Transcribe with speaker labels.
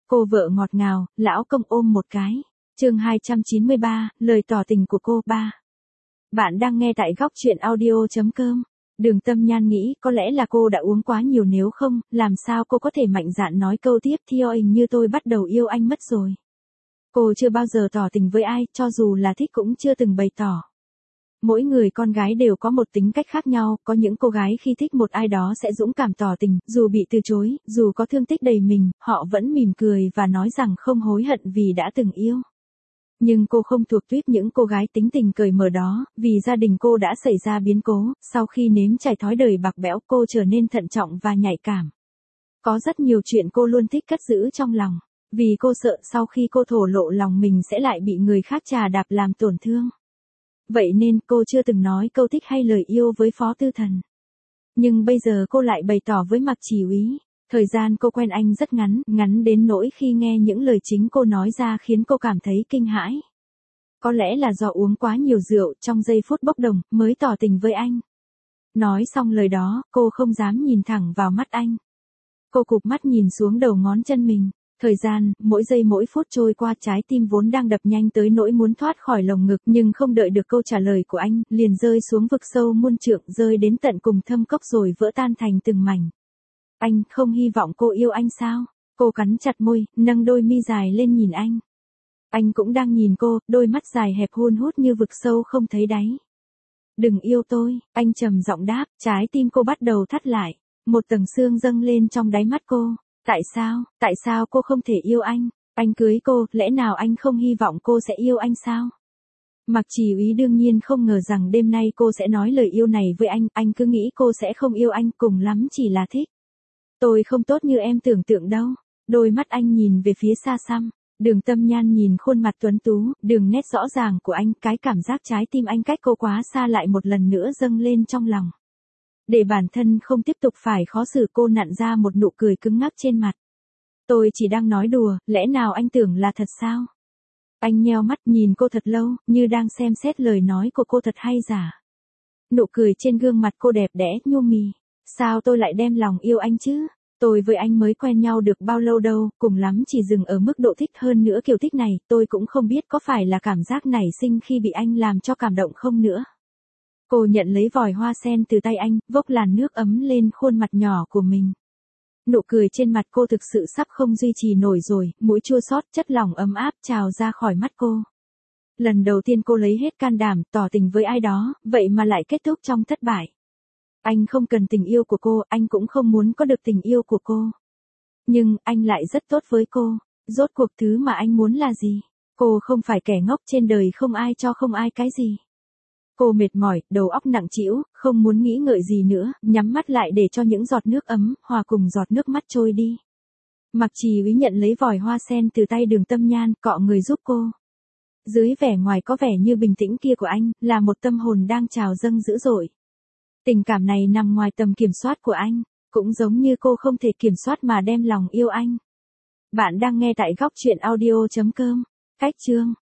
Speaker 1: Cô vợ ngọt ngào, lão công ôm một cái. Chương 293, lời tỏ tình của cô 3. Bạn đang nghe tại góc truyện audio.com. Đường Tâm Nhan nghĩ có lẽ là cô đã uống quá nhiều, nếu không, làm sao cô có thể mạnh dạn nói câu tiếp theo hình như tôi bắt đầu yêu anh mất rồi. Cô chưa bao giờ tỏ tình với ai, cho dù là thích cũng chưa từng bày tỏ. Mỗi người con gái đều có một tính cách khác nhau, có những cô gái khi thích một ai đó sẽ dũng cảm tỏ tình, dù bị từ chối, dù có thương tích đầy mình, họ vẫn mỉm cười và nói rằng không hối hận vì đã từng yêu. Nhưng cô không thuộc tuýp những cô gái tính tình cởi mở đó, vì gia đình cô đã xảy ra biến cố, sau khi nếm trải thói đời bạc bẽo cô trở nên thận trọng và nhạy cảm. Có rất nhiều chuyện cô luôn thích cất giữ trong lòng, vì cô sợ sau khi cô thổ lộ lòng mình sẽ lại bị người khác chà đạp làm tổn thương. Vậy nên cô chưa từng nói câu thích hay lời yêu với Phó Tư Thần. Nhưng bây giờ cô lại bày tỏ với Mạc Chỉ Úy. Thời gian cô quen anh rất ngắn, ngắn đến nỗi khi nghe những lời chính cô nói ra khiến cô cảm thấy kinh hãi. Có lẽ là do uống quá nhiều rượu, trong giây phút bốc đồng, mới tỏ tình với anh. Nói xong lời đó, cô không dám nhìn thẳng vào mắt anh. Cô cụp mắt nhìn xuống đầu ngón chân mình. Thời gian, mỗi giây mỗi phút trôi qua, trái tim vốn đang đập nhanh tới nỗi muốn thoát khỏi lồng ngực, nhưng không đợi được câu trả lời của anh, liền rơi xuống vực sâu muôn trượng, rơi đến tận cùng thâm cốc rồi vỡ tan thành từng mảnh. Anh không hy vọng cô yêu anh sao? Cô cắn chặt môi, nâng đôi mi dài lên nhìn anh. Anh cũng đang nhìn cô, đôi mắt dài hẹp hun hút như vực sâu không thấy đáy. Đừng yêu tôi, anh trầm giọng đáp, trái tim cô bắt đầu thắt lại. Một tầng sương dâng lên trong đáy mắt cô. Tại sao cô không thể yêu anh? Anh cưới cô, lẽ nào anh không hy vọng cô sẽ yêu anh sao? Mạc Chỉ Úy đương nhiên không ngờ rằng đêm nay cô sẽ nói lời yêu này với anh cứ nghĩ cô sẽ không yêu anh, cùng lắm chỉ là thích. Tôi không tốt như em tưởng tượng đâu. Đôi mắt anh nhìn về phía xa xăm. Đường Tâm Nhan nhìn khuôn mặt tuấn tú, đường nét rõ ràng của anh, cái cảm giác trái tim anh cách cô quá xa lại một lần nữa dâng lên trong lòng. Để bản thân không tiếp tục phải khó xử, cô nặn ra một nụ cười cứng ngắc trên mặt. Tôi chỉ đang nói đùa, lẽ nào anh tưởng là thật sao? Anh nheo mắt nhìn cô thật lâu, như đang xem xét lời nói của cô thật hay giả. Nụ cười trên gương mặt cô đẹp đẽ, nhu mì. Sao tôi lại đem lòng yêu anh chứ? Tôi với anh mới quen nhau được bao lâu đâu, cùng lắm chỉ dừng ở mức độ thích, hơn nữa kiểu thích này, tôi cũng không biết có phải là cảm giác nảy sinh khi bị anh làm cho cảm động không nữa. Cô nhận lấy vòi hoa sen từ tay anh, vốc làn nước ấm lên khuôn mặt nhỏ của mình. Nụ cười trên mặt cô thực sự sắp không duy trì nổi rồi, mũi chua xót, chất lỏng ấm áp trào ra khỏi mắt cô. Lần đầu tiên cô lấy hết can đảm, tỏ tình với ai đó, vậy mà lại kết thúc trong thất bại. Anh không cần tình yêu của cô, anh cũng không muốn có được tình yêu của cô. Nhưng, anh lại rất tốt với cô. Rốt cuộc thứ mà anh muốn là gì? Cô không phải kẻ ngốc, trên đời không ai cho không ai cái gì. Cô mệt mỏi, đầu óc nặng trĩu, không muốn nghĩ ngợi gì nữa, nhắm mắt lại để cho những giọt nước ấm, hòa cùng giọt nước mắt trôi đi. Mạc Chỉ Úy nhận lấy vòi hoa sen từ tay Đường Tâm Nhan, cọ người giúp cô. Dưới vẻ ngoài có vẻ như bình tĩnh kia của anh, là một tâm hồn đang trào dâng dữ dội. Tình cảm này nằm ngoài tầm kiểm soát của anh, cũng giống như cô không thể kiểm soát mà đem lòng yêu anh. Bạn đang nghe tại góc truyện audio.com. Cách chương